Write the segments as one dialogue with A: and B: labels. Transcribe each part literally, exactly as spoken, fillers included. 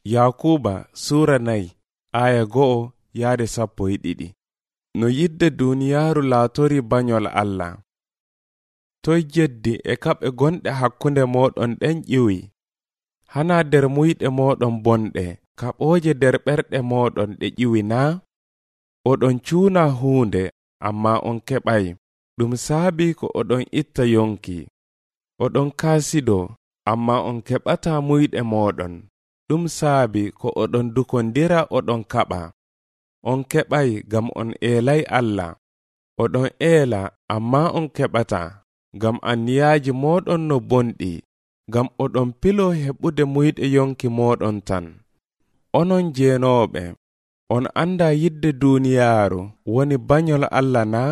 A: Yakuba Sura nayi aya go'o yaade sappo e ɗiɗi. No yidde duniyaaru laatori banyol Allah. Toy jeddi e kaɓe gonɗe hakkunde moɗon ɗen ƴiwi. Hana der muyɗe moɗon bonɗe, kaɓooje der ɓerɗe moɗon ɗe ƴiwi na? Oɗon cuuna huunde, amma on keɓay. Ɗum saabi ko oɗon itta yonki. Oɗon kaasido, amma on keɓata muyɗe moɗon. Ɗum saabi ko oɗon dukondira oɗon kaɓa. On keɓay gam on eelay Allah. Oɗon eela, amma on keɓata, gam anniyaaji moɗon no bonɗi, gam oɗon pilo heɓude muyɗe yonki moɗon tan. Onon jeenooɓe, on anda yidde duniyaaru woni banyol Allah na?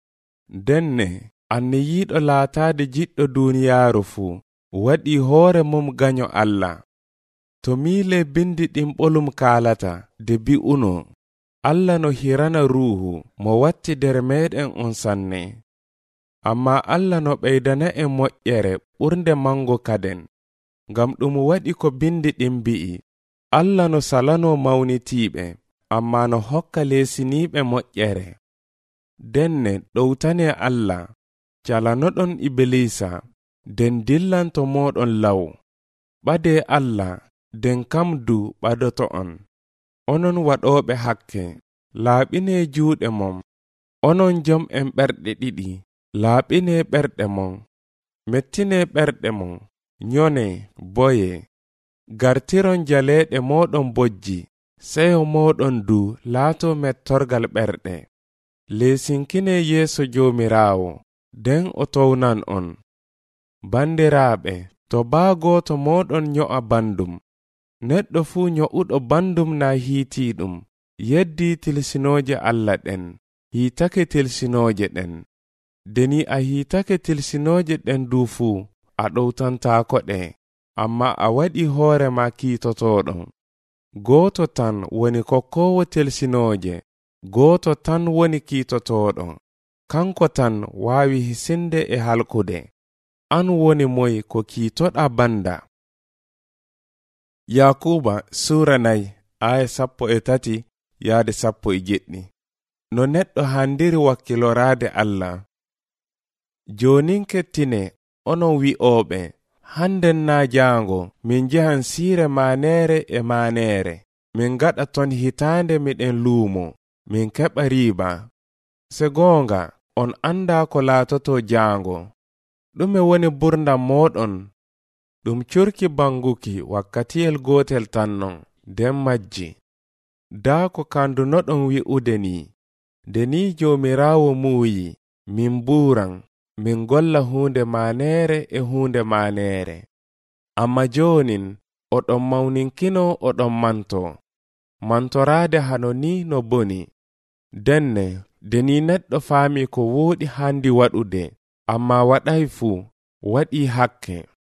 A: Denne, anniyiiɗo laataade jiɗɗo duniyaaru fuu, waɗi hoore mum ganyo Allah. To miile bindi ɗin ɓolum kaalata, de bi'uno, Allah no hirana ruuhu mo watti der meɗen on sanne. Amma Allah no ɓeydana en moƴƴere ɓurnde mango kaden, ngam ɗum waɗi ko bindi ɗin bi'i. Allah no salano mawnitiiɓe, amma no hokka leesiniiɓe moƴƴere. Denne ɗowtane Allah, calanoɗon Ibilisa, den dillanto moɗon law. Ɓade Allah, den kam du ɓadoto on. Onon waɗoɓe hakke, laaɓine juuɗe mom. Onon jom en ɓerɗe ɗiɗi, laaɓine ɓerɗe mon. Mettine ɓerɗe mon, nyone, boye. Gartiron jaleeɗe moɗon bojji, seyo moɗon du laato mettorgal ɓerɗe. Leesinkine yeeso Joomiraawo, den o townan on. Bandiraaɓe, to baa gooto moɗon nyo'a bandum. Neɗɗo fuu nyo'uɗo bandum na hiitiiɗum, yeddi tilsinooje Allah ɗen, hiitake tilsinooje ɗen. Deni a hiitake tilsinooje ɗen du fuu, a ɗowtantaako ɗe, amma a waɗi hoore ma kiitotoɗo. Gooto tan woni kokkoowo tilsinooje, gooto tan woni kiitotoɗo. Kanko tan waawi hisinde e halkude. An woni moy ko kiitoɗa banda. Yakuba Sura nayi aya sappo e tati yaade sappo e jeɗɗi. No neɗɗo handiri wakkiloraade Allah. Jonin kettine onon wi'ooɓe, handen na jaango min njahan siire maneere e maneere, min gaɗa ton hitaande miɗen luumo, min keɓa riiba. Se goonga on anda ko laatoto jaango. Ɗume woni burdam moɗon? Ɗum curki banguki wakkatiyel gootel tan non, den majji. Daa ko kandunoɗon wi'ude ni, nde ni Joomiraawo muuyi, min buuran, min golla huunde maneere e huunde maneere. Amma joonin, oɗon mawninkino oɗon manto. Mantoraade hano ni no boni. Denne, nde ni neɗɗo faami ko wooɗi handi waɗude, amma waɗay fuu, waɗi hakke.